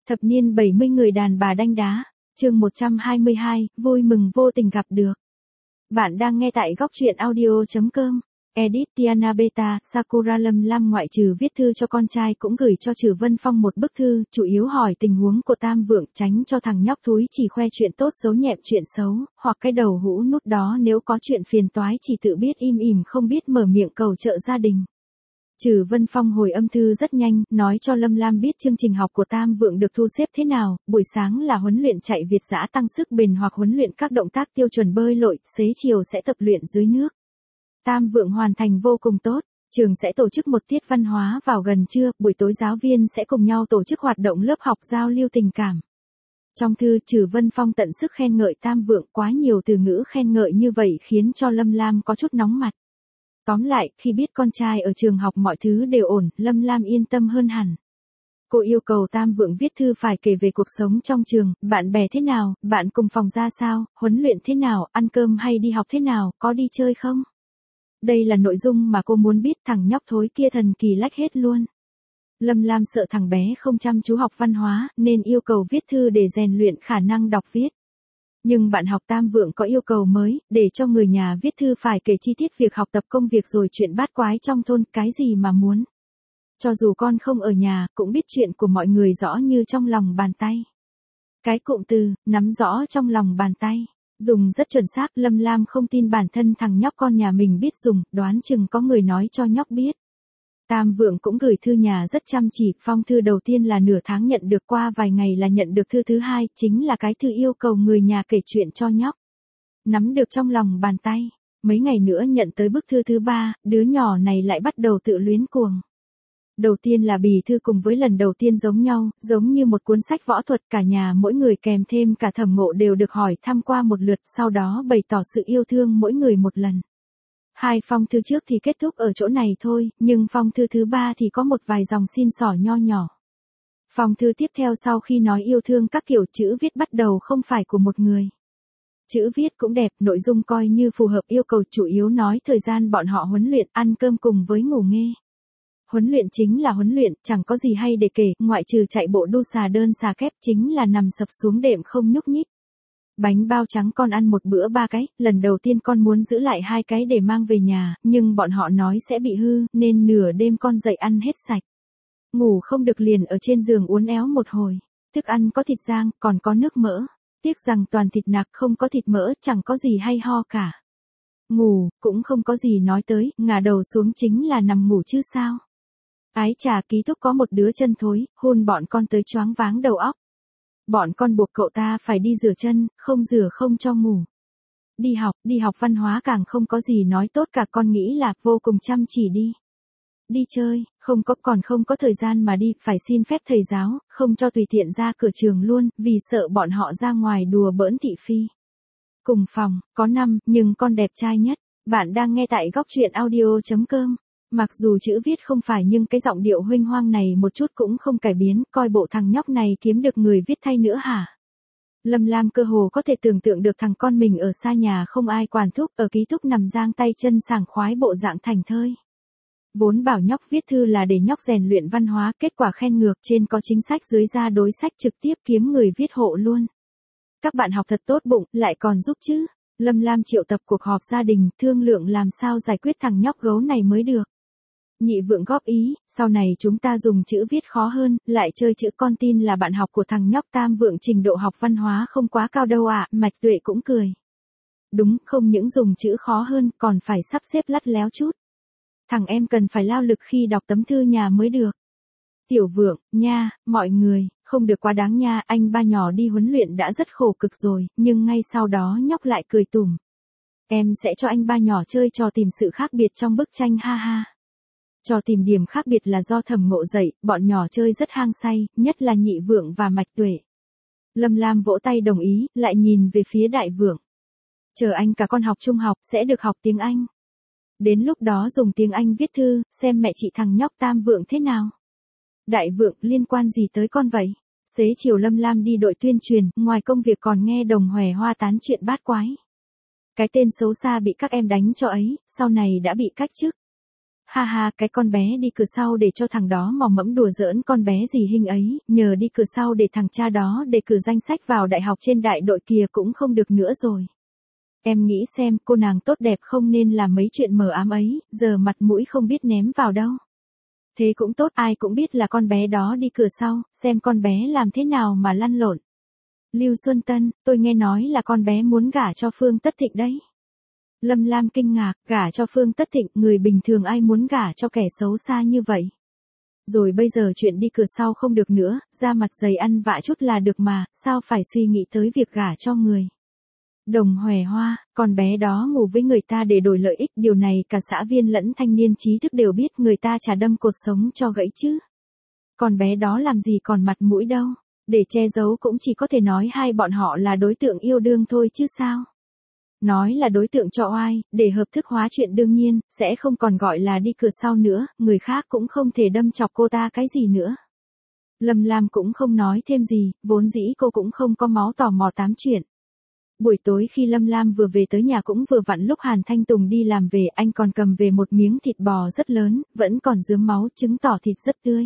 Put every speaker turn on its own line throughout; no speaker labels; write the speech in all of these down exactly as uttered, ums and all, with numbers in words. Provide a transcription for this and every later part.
Thập niên bảy mươi người đàn bà đanh đá, chương một trăm hai mươi hai, vui mừng vô tình gặp được. Bạn đang nghe tại góc truyện audio chấm com. Edit Tiana Beta, Sakura Lâm Lam ngoại trừ viết thư cho con trai cũng gửi cho Trử Vân Phong một bức thư, chủ yếu hỏi tình huống của Tam Vượng, tránh cho thằng nhóc thúi chỉ khoe chuyện tốt xấu nhẹm chuyện xấu, hoặc cái đầu hũ nút đó nếu có chuyện phiền toái chỉ tự biết im ỉm không biết mở miệng cầu trợ gia đình. Trử Vân Phong hồi âm thư rất nhanh, nói cho Lâm Lam biết chương trình học của Tam Vượng được thu xếp thế nào, buổi sáng là huấn luyện chạy Việt dã tăng sức bền hoặc huấn luyện các động tác tiêu chuẩn bơi lội, xế chiều sẽ tập luyện dưới nước. Tam Vượng hoàn thành vô cùng tốt, trường sẽ tổ chức một tiết văn hóa vào gần trưa, buổi tối giáo viên sẽ cùng nhau tổ chức hoạt động lớp học giao lưu tình cảm. Trong thư, Trử Vân Phong tận sức khen ngợi Tam Vượng, quá nhiều từ ngữ khen ngợi như vậy khiến cho Lâm Lam có chút nóng mặt. Tóm lại, khi biết con trai ở trường học mọi thứ đều ổn, Lâm Lam yên tâm hơn hẳn. Cô yêu cầu Tam Vượng viết thư phải kể về cuộc sống trong trường, bạn bè thế nào, bạn cùng phòng ra sao, huấn luyện thế nào, ăn cơm hay đi học thế nào, có đi chơi không? Đây là nội dung mà cô muốn biết, thằng nhóc thối kia thần kỳ lách hết luôn. Lâm Lam sợ thằng bé không chăm chú học văn hóa, nên yêu cầu viết thư để rèn luyện khả năng đọc viết. Nhưng bạn học Tam Vượng có yêu cầu mới, để cho người nhà viết thư phải kể chi tiết việc học tập công việc rồi chuyện bát quái trong thôn, cái gì mà muốn. Cho dù con không ở nhà, cũng biết chuyện của mọi người rõ như trong lòng bàn tay. Cái cụm từ, nắm rõ trong lòng bàn tay, dùng rất chuẩn xác. Lâm Lam không tin bản thân thằng nhóc con nhà mình biết dùng, đoán chừng có người nói cho nhóc biết. Tam Vượng cũng gửi thư nhà rất chăm chỉ, phong thư đầu tiên là nửa tháng nhận được, qua vài ngày là nhận được thư thứ hai, chính là cái thư yêu cầu người nhà kể chuyện cho nhóc. Nắm được trong lòng bàn tay, mấy ngày nữa nhận tới bức thư thứ ba, đứa nhỏ này lại bắt đầu tự luyến cuồng. Đầu tiên là bì thư cùng với lần đầu tiên giống nhau, giống như một cuốn sách võ thuật, cả nhà mỗi người kèm thêm cả Thẩm Ngộ đều được hỏi thăm qua một lượt, sau đó bày tỏ sự yêu thương mỗi người một lần. Hai phong thư trước thì kết thúc ở chỗ này thôi, nhưng phong thư thứ ba thì có một vài dòng xin xỏ nho nhỏ. Phong thư tiếp theo sau khi nói yêu thương các kiểu, chữ viết bắt đầu không phải của một người. Chữ viết cũng đẹp, nội dung coi như phù hợp yêu cầu, chủ yếu nói thời gian bọn họ huấn luyện, ăn cơm cùng với ngủ nghê. Huấn luyện chính là huấn luyện, chẳng có gì hay để kể, ngoại trừ chạy bộ đu xà đơn xà kép, chính là nằm sập xuống đệm không nhúc nhích. Bánh bao trắng con ăn một bữa ba cái, lần đầu tiên con muốn giữ lại hai cái để mang về nhà, nhưng bọn họ nói sẽ bị hư, nên nửa đêm con dậy ăn hết sạch. Ngủ không được liền ở trên giường uốn éo một hồi. Thức ăn có thịt rang, còn có nước mỡ. Tiếc rằng toàn thịt nạc không có thịt mỡ, chẳng có gì hay ho cả. Ngủ, cũng không có gì nói tới, ngả đầu xuống chính là nằm ngủ chứ sao. Ái chà, ký túc có một đứa chân thối, hôn bọn con tới choáng váng đầu óc. Bọn con buộc cậu ta phải đi rửa chân, không rửa không cho ngủ. Đi học, đi học văn hóa càng không có gì nói tốt cả, con nghĩ là vô cùng chăm chỉ đi. Đi chơi, không có, còn không có thời gian mà đi, phải xin phép thầy giáo, không cho tùy tiện ra cửa trường luôn, vì sợ bọn họ ra ngoài đùa bỡn thị phi. Cùng phòng, có năm, nhưng con đẹp trai nhất. Bạn đang nghe tại góc truyện audio chấm com. Mặc dù chữ viết không phải nhưng cái giọng điệu huênh hoang này một chút cũng không cải biến, coi bộ thằng nhóc này kiếm được người viết thay nữa hả? Lâm Lam cơ hồ có thể tưởng tượng được thằng con mình ở xa nhà không ai quản thúc, ở ký túc nằm giang tay chân sảng khoái bộ dạng thành thơi. Vốn bảo nhóc viết thư là để nhóc rèn luyện văn hóa, kết quả khen ngược, trên có chính sách dưới ra đối sách, trực tiếp kiếm người viết hộ luôn. Các bạn học thật tốt bụng, lại còn giúp chứ. Lâm Lam triệu tập cuộc họp gia đình, thương lượng làm sao giải quyết thằng nhóc gấu này mới được. Nhị Vượng góp ý, sau này chúng ta dùng chữ viết khó hơn, lại chơi chữ, con tin là bạn học của thằng nhóc Tam Vượng trình độ học văn hóa không quá cao đâu ạ. À. Mạch Tuệ cũng cười. Đúng, không những dùng chữ khó hơn, còn phải sắp xếp lắt léo chút. Thằng em cần phải lao lực khi đọc tấm thư nhà mới được. Tiểu Vượng, nha, mọi người, không được quá đáng nha, anh ba nhỏ đi huấn luyện đã rất khổ cực rồi, nhưng ngay sau đó nhóc lại cười tủm. Em sẽ cho anh ba nhỏ chơi trò tìm sự khác biệt trong bức tranh, ha ha. Trò tìm điểm khác biệt là do Thẩm Ngộ dạy, bọn nhỏ chơi rất hăng say, nhất là Nhị Vượng và Mạch Tuệ. Lâm Lam vỗ tay đồng ý, lại nhìn về phía Đại Vượng. Chờ anh cả con học trung học, sẽ được học tiếng Anh. Đến lúc đó dùng tiếng Anh viết thư, xem mẹ chị thằng nhóc Tam Vượng thế nào. Đại Vượng, liên quan gì tới con vậy? Xế chiều Lâm Lam đi đội tuyên truyền, ngoài công việc còn nghe Đồng Hòe Hoa tán chuyện bát quái. Cái tên xấu xa bị các em đánh cho ấy, sau này đã bị cách chức. Ha ha, cái con bé đi cửa sau để cho thằng đó mò mẫm đùa giỡn con bé gì hình ấy, nhờ đi cửa sau để thằng cha đó đề cử danh sách vào đại học trên đại đội kia cũng không được nữa rồi. Em nghĩ xem, cô nàng tốt đẹp không nên làm mấy chuyện mờ ám ấy, giờ mặt mũi không biết ném vào đâu. Thế cũng tốt, ai cũng biết là con bé đó đi cửa sau, xem con bé làm thế nào mà lăn lộn. Lưu Xuân Tân, tôi nghe nói là con bé muốn gả cho Phương Tất Thịnh đấy. Lâm Lam kinh ngạc, gả cho Phương Tất Thịnh, người bình thường ai muốn gả cho kẻ xấu xa như vậy. Rồi bây giờ chuyện đi cửa sau không được nữa, da mặt dày ăn vạ chút là được mà, sao phải suy nghĩ tới việc gả cho người. Đồng Hòe Hoa, con bé đó ngủ với người ta để đổi lợi ích, điều này cả xã viên lẫn thanh niên trí thức đều biết, người ta chả đâm cột sống cho gãy chứ. Con bé đó làm gì còn mặt mũi đâu, để che giấu cũng chỉ có thể nói hai bọn họ là đối tượng yêu đương thôi chứ sao. Nói là đối tượng cho oai, để hợp thức hóa chuyện đương nhiên, sẽ không còn gọi là đi cửa sau nữa, người khác cũng không thể đâm chọc cô ta cái gì nữa. Lâm Lam cũng không nói thêm gì, vốn dĩ cô cũng không có máu tò mò tám chuyện. Buổi tối khi Lâm Lam vừa về tới nhà cũng vừa vặn lúc Hàn Thanh Tùng đi làm về, anh còn cầm về một miếng thịt bò rất lớn, vẫn còn rướm máu, chứng tỏ thịt rất tươi.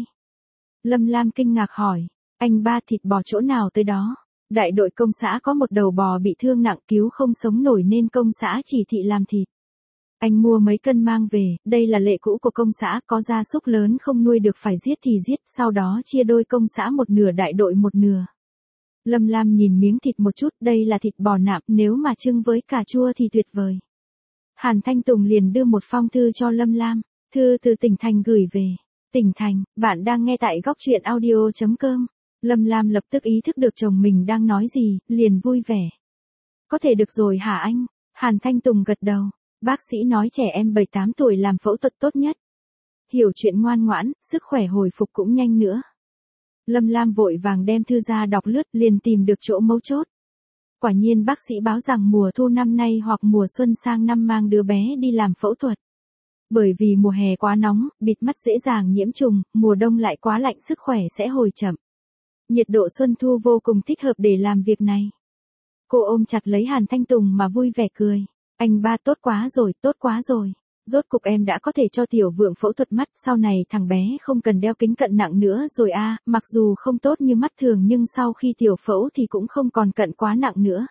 Lâm Lam kinh ngạc hỏi, anh ba thịt bò chỗ nào tới đó? Đại đội công xã có một đầu bò bị thương nặng cứu không sống nổi nên công xã chỉ thị làm thịt. Anh mua mấy cân mang về, đây là lệ cũ của công xã, có gia súc lớn không nuôi được phải giết thì giết, sau đó chia đôi công xã một nửa đại đội một nửa. Lâm Lam nhìn miếng thịt một chút, đây là thịt bò nạm, nếu mà trưng với cà chua thì tuyệt vời. Hàn Thanh Tùng liền đưa một phong thư cho Lâm Lam, thư từ tỉnh thành gửi về. Tỉnh thành, bạn đang nghe tại góc truyện audio chấm com. Lâm Lam lập tức ý thức được chồng mình đang nói gì, liền vui vẻ. Có thể được rồi hả anh? Hàn Thanh Tùng gật đầu, bác sĩ nói trẻ em bảy tám tuổi làm phẫu thuật tốt nhất. Hiểu chuyện ngoan ngoãn, sức khỏe hồi phục cũng nhanh nữa. Lâm Lam vội vàng đem thư ra đọc lướt, liền tìm được chỗ mấu chốt. Quả nhiên bác sĩ báo rằng mùa thu năm nay hoặc mùa xuân sang năm mang đứa bé đi làm phẫu thuật. Bởi vì mùa hè quá nóng, bịt mắt dễ dàng nhiễm trùng, mùa đông lại quá lạnh sức khỏe sẽ hồi chậm. Nhiệt độ xuân thu vô cùng thích hợp để làm việc này. Cô ôm chặt lấy Hàn Thanh Tùng mà vui vẻ cười. Anh ba tốt quá rồi, tốt quá rồi. Rốt cục em đã có thể cho tiểu vượng phẫu thuật mắt, sau này thằng bé không cần đeo kính cận nặng nữa rồi a, à, mặc dù không tốt như mắt thường nhưng sau khi tiểu phẫu thì cũng không còn cận quá nặng nữa.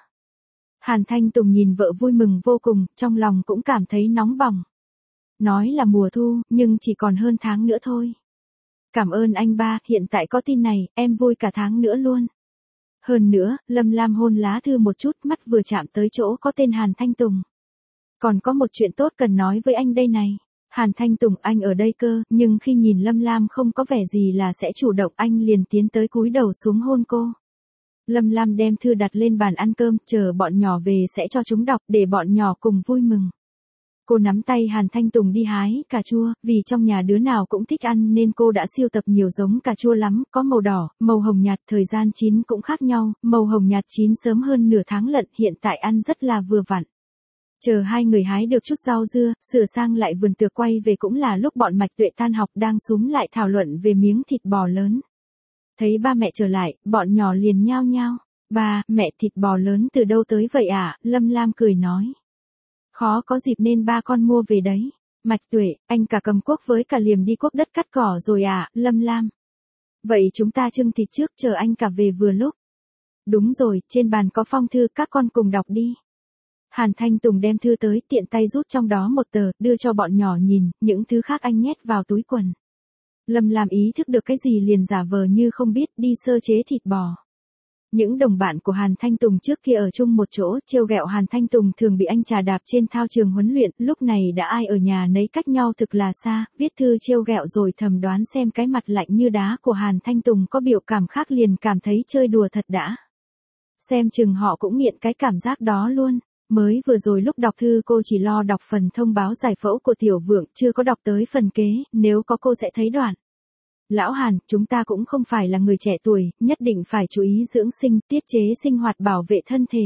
Hàn Thanh Tùng nhìn vợ vui mừng vô cùng, trong lòng cũng cảm thấy nóng bỏng. Nói là mùa thu, nhưng chỉ còn hơn tháng nữa thôi. Cảm ơn anh ba, hiện tại có tin này, em vui cả tháng nữa luôn. Hơn nữa, Lâm Lam hôn lá thư một chút, mắt vừa chạm tới chỗ có tên Hàn Thanh Tùng. Còn có một chuyện tốt cần nói với anh đây này. Hàn Thanh Tùng, anh ở đây cơ, nhưng khi nhìn Lâm Lam không có vẻ gì là sẽ chủ động, anh liền tiến tới cúi đầu xuống hôn cô. Lâm Lam đem thư đặt lên bàn ăn cơm, chờ bọn nhỏ về sẽ cho chúng đọc để bọn nhỏ cùng vui mừng. Cô nắm tay Hàn Thanh Tùng đi hái cà chua, vì trong nhà đứa nào cũng thích ăn nên cô đã sưu tập nhiều giống cà chua lắm, có màu đỏ, màu hồng nhạt, thời gian chín cũng khác nhau, màu hồng nhạt chín sớm hơn nửa tháng lận, hiện tại ăn rất là vừa vặn. Chờ hai người hái được chút rau dưa, sửa sang lại vườn tược quay về cũng là lúc bọn Mạch Tuệ tan học đang xúm lại thảo luận về miếng thịt bò lớn. Thấy ba mẹ trở lại, bọn nhỏ liền nhao nhao. Ba, mẹ thịt bò lớn từ đâu tới vậy ạ? À? Lâm Lam cười nói. Khó có dịp nên ba con mua về đấy. Mạch Tuệ, anh cả cầm cuốc với cả liềm đi cuốc đất cắt cỏ rồi à? Lâm Lam. Vậy chúng ta trưng thịt trước, chờ anh cả về vừa lúc. Đúng rồi, trên bàn có phong thư, các con cùng đọc đi. Hàn Thanh Tùng đem thư tới, tiện tay rút trong đó một tờ, đưa cho bọn nhỏ nhìn, những thứ khác anh nhét vào túi quần. Lâm Lam ý thức được cái gì liền giả vờ như không biết, đi sơ chế thịt bò. Những đồng bạn của Hàn Thanh Tùng trước kia ở chung một chỗ, trêu ghẹo Hàn Thanh Tùng thường bị anh trà đạp trên thao trường huấn luyện, lúc này đã ai ở nhà nấy cách nhau thực là xa, viết thư trêu ghẹo rồi thầm đoán xem cái mặt lạnh như đá của Hàn Thanh Tùng có biểu cảm khác liền cảm thấy chơi đùa thật đã. Xem chừng họ cũng nghiện cái cảm giác đó luôn. Mới vừa rồi lúc đọc thư cô chỉ lo đọc phần thông báo giải phẫu của tiểu vượng, chưa có đọc tới phần kế, nếu có cô sẽ thấy đoạn. Lão Hàn, chúng ta cũng không phải là người trẻ tuổi, nhất định phải chú ý dưỡng sinh, tiết chế sinh hoạt bảo vệ thân thể.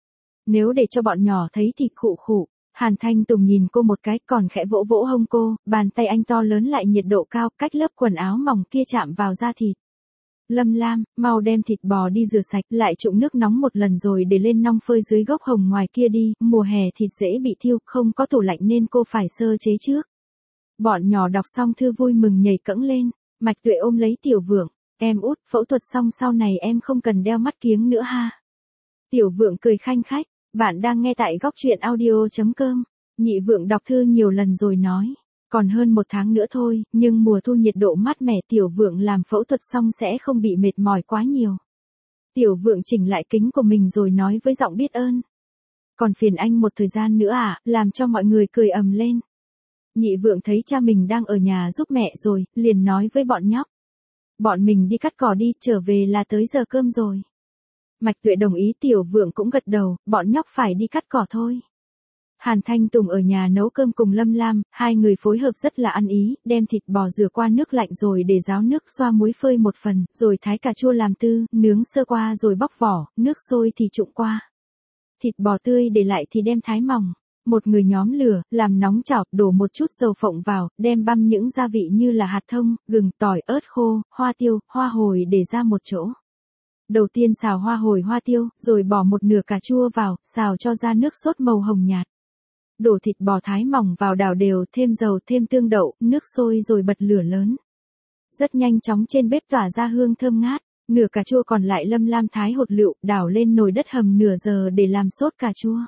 Nếu để cho bọn nhỏ thấy thì khụ khụ. Hàn Thanh Tùng nhìn cô một cái, còn khẽ vỗ vỗ hông cô, bàn tay anh to lớn lại nhiệt độ cao, cách lớp quần áo mỏng kia chạm vào da thịt. Lâm Lam, mau đem thịt bò đi rửa sạch, lại trụng nước nóng một lần rồi để lên nong phơi dưới gốc hồng ngoài kia đi, mùa hè thịt dễ bị thiêu, không có tủ lạnh nên cô phải sơ chế trước. Bọn nhỏ đọc xong thư vui mừng nhảy cẫng lên, Mạch Tuệ ôm lấy Tiểu Vượng, em út, phẫu thuật xong sau này em không cần đeo mắt kiếng nữa ha. Tiểu Vượng cười khanh khách, bạn đang nghe tại góc truyện audio.com. Nhị Vượng đọc thư nhiều lần rồi nói, còn hơn một tháng nữa thôi, nhưng mùa thu nhiệt độ mát mẻ Tiểu Vượng làm phẫu thuật xong sẽ không bị mệt mỏi quá nhiều. Tiểu Vượng chỉnh lại kính của mình rồi nói với giọng biết ơn. Còn phiền anh một thời gian nữa à, làm cho mọi người cười ầm lên. Nhị Vượng thấy cha mình đang ở nhà giúp mẹ rồi, liền nói với bọn nhóc. Bọn mình đi cắt cỏ đi, trở về là tới giờ cơm rồi. Mạch Tuệ đồng ý, Tiểu Vượng cũng gật đầu, bọn nhóc phải đi cắt cỏ thôi. Hàn Thanh Tùng ở nhà nấu cơm cùng Lâm Lam, hai người phối hợp rất là ăn ý, đem thịt bò rửa qua nước lạnh rồi để ráo nước xoa muối phơi một phần, rồi thái cà chua làm tư, nướng sơ qua rồi bóc vỏ, nước sôi thì trụng qua. Thịt bò tươi để lại thì đem thái mỏng. Một người nhóm lửa, làm nóng chảo, đổ một chút dầu phộng vào, đem băm những gia vị như là hạt thông, gừng, tỏi, ớt khô, hoa tiêu, hoa hồi để ra một chỗ. Đầu tiên xào hoa hồi hoa tiêu, rồi bỏ một nửa cà chua vào, xào cho ra nước sốt màu hồng nhạt. Đổ thịt bò thái mỏng vào đảo đều, thêm dầu, thêm tương đậu, nước sôi rồi bật lửa lớn. Rất nhanh chóng trên bếp tỏa ra hương thơm ngát, nửa cà chua còn lại Lâm Lam thái hột lựu, đảo lên nồi đất hầm nửa giờ để làm sốt cà chua.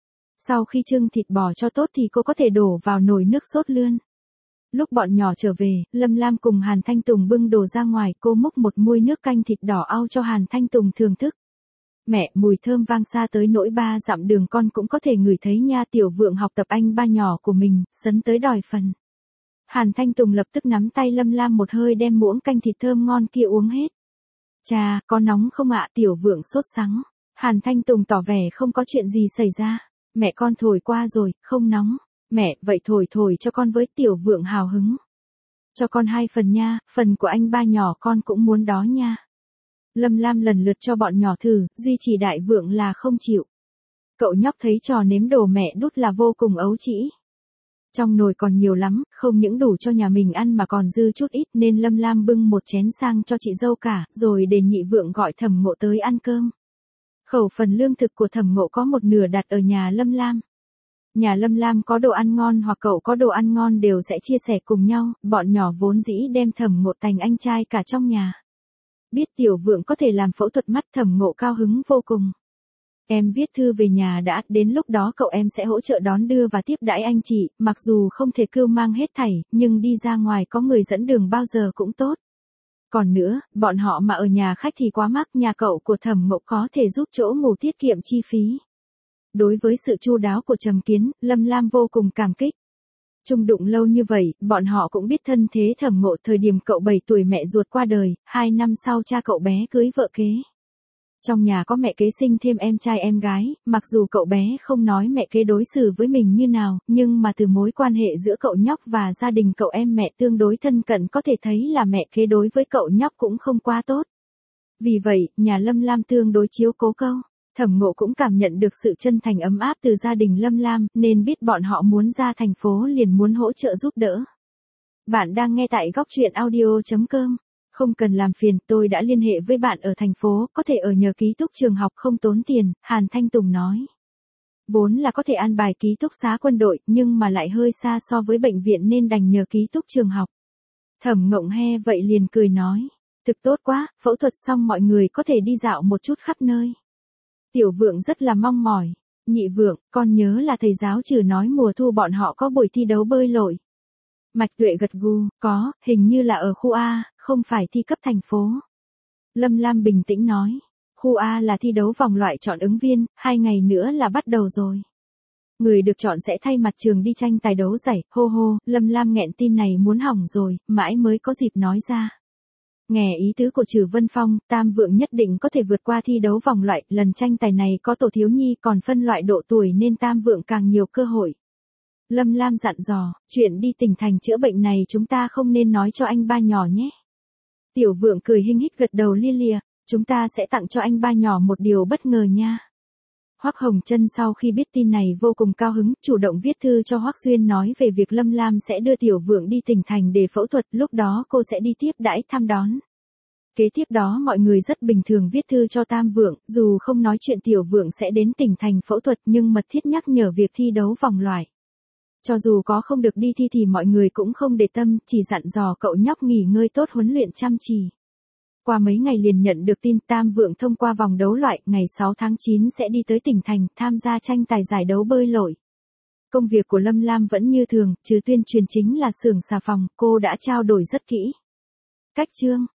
Sau khi trưng thịt bò cho tốt thì cô có thể đổ vào nồi nước sốt lươn. Lúc bọn nhỏ trở về, Lâm Lam cùng Hàn Thanh Tùng bưng đồ ra ngoài, cô múc một muôi nước canh thịt đỏ au cho Hàn Thanh Tùng thưởng thức. Mẹ, mùi thơm vang xa tới nỗi ba dặm đường con cũng có thể ngửi thấy nha. Tiểu Vượng học tập anh ba nhỏ của mình, sấn tới đòi phần. Hàn Thanh Tùng lập tức nắm tay Lâm Lam một hơi đem muỗng canh thịt thơm ngon kia uống hết. Chà, có nóng không ạ? Tiểu Vượng sốt sắng. Hàn Thanh Tùng tỏ vẻ không có chuyện gì xảy ra. Mẹ con thổi qua rồi, không nóng. Mẹ, vậy thổi thổi cho con với. Tiểu Vượng hào hứng. Cho con hai phần nha, phần của anh ba nhỏ con cũng muốn đó nha. Lâm Lam lần lượt cho bọn nhỏ thử, duy chỉ Đại Vượng là không chịu. Cậu nhóc thấy trò nếm đồ mẹ đút là vô cùng ấu trĩ. Trong nồi còn nhiều lắm, không những đủ cho nhà mình ăn mà còn dư chút ít nên Lâm Lam bưng một chén sang cho chị dâu cả, rồi để Nhị Vượng gọi Thẩm Ngộ tới ăn cơm. Khẩu phần lương thực của Thẩm Ngộ có một nửa đặt ở nhà Lâm Lam. Nhà Lâm Lam có đồ ăn ngon hoặc cậu có đồ ăn ngon đều sẽ chia sẻ cùng nhau, bọn nhỏ vốn dĩ đem Thẩm Ngộ thành anh trai cả trong nhà. Biết Tiểu Vượng có thể làm phẫu thuật mắt, Thẩm Ngộ cao hứng vô cùng. Em viết thư về nhà đã, đến lúc đó cậu em sẽ hỗ trợ đón đưa và tiếp đãi anh chị, mặc dù không thể cưu mang hết thảy, nhưng đi ra ngoài có người dẫn đường bao giờ cũng tốt. Còn nữa, bọn họ mà ở nhà khách thì quá mắc, nhà cậu của Thẩm Ngộ có thể giúp chỗ ngủ tiết kiệm chi phí. Đối với sự chu đáo của Trầm Kiến, Lâm Lam vô cùng cảm kích. Chung đụng lâu như vậy, bọn họ cũng biết thân thế Thẩm Ngộ. Thời điểm cậu bảy tuổi mẹ ruột qua đời, hai năm sau cha cậu bé cưới vợ kế. Trong nhà có mẹ kế sinh thêm em trai em gái, mặc dù cậu bé không nói mẹ kế đối xử với mình như nào, nhưng mà từ mối quan hệ giữa cậu nhóc và gia đình cậu em mẹ tương đối thân cận có thể thấy là mẹ kế đối với cậu nhóc cũng không quá tốt. Vì vậy, nhà Lâm Lam tương đối chiếu cố cậu. Thẩm Ngộ cũng cảm nhận được sự chân thành ấm áp từ gia đình Lâm Lam, nên biết bọn họ muốn ra thành phố liền muốn hỗ trợ giúp đỡ. Bạn đang nghe tại góc truyện audio.com. Không cần làm phiền, tôi đã liên hệ với bạn ở thành phố, có thể ở nhờ ký túc trường học không tốn tiền, Hàn Thanh Tùng nói. Vốn là có thể an bài ký túc xá quân đội, nhưng mà lại hơi xa so với bệnh viện nên đành nhờ ký túc trường học. Thẩm Ngộng he vậy liền cười nói. Thực tốt quá, phẫu thuật xong mọi người có thể đi dạo một chút khắp nơi. Tiểu Vượng rất là mong mỏi. Nhị Vượng, con nhớ là thầy giáo Trừ nói mùa thu bọn họ có buổi thi đấu bơi lội. Mạch Tuệ gật gù, có, hình như là ở khu A, không phải thi cấp thành phố. Lâm Lam bình tĩnh nói. Khu A là thi đấu vòng loại chọn ứng viên, hai ngày nữa là bắt đầu rồi. Người được chọn sẽ thay mặt trường đi tranh tài đấu giải, hô hô, Lâm Lam nghẹn tin này muốn hỏng rồi, mãi mới có dịp nói ra. Nghe ý tứ của Trừ Vân Phong, Tam Vượng nhất định có thể vượt qua thi đấu vòng loại, lần tranh tài này có tổ thiếu nhi còn phân loại độ tuổi nên Tam Vượng càng nhiều cơ hội. Lâm Lam dặn dò, chuyện đi tỉnh thành chữa bệnh này chúng ta không nên nói cho anh ba nhỏ nhé. Tiểu Vượng cười hinh hích gật đầu lia lịa, chúng ta sẽ tặng cho anh ba nhỏ một điều bất ngờ nha. Hoắc Hồng Trân sau khi biết tin này vô cùng cao hứng, chủ động viết thư cho Hoắc Duyên nói về việc Lâm Lam sẽ đưa Tiểu Vượng đi tỉnh thành để phẫu thuật, lúc đó cô sẽ đi tiếp đãi thăm đón. Kế tiếp đó mọi người rất bình thường viết thư cho Tam Vượng, dù không nói chuyện Tiểu Vượng sẽ đến tỉnh thành phẫu thuật nhưng mật thiết nhắc nhở việc thi đấu vòng loại. Cho dù có không được đi thi thì mọi người cũng không để tâm, chỉ dặn dò cậu nhóc nghỉ ngơi tốt huấn luyện chăm chỉ. Qua mấy ngày liền nhận được tin Tam Vượng thông qua vòng đấu loại, ngày sáu tháng chín sẽ đi tới tỉnh thành tham gia tranh tài giải đấu bơi lội. Công việc của Lâm Lam vẫn như thường, trừ tuyên truyền chính là xưởng xà phòng, cô đã trao đổi rất kỹ. Cách chương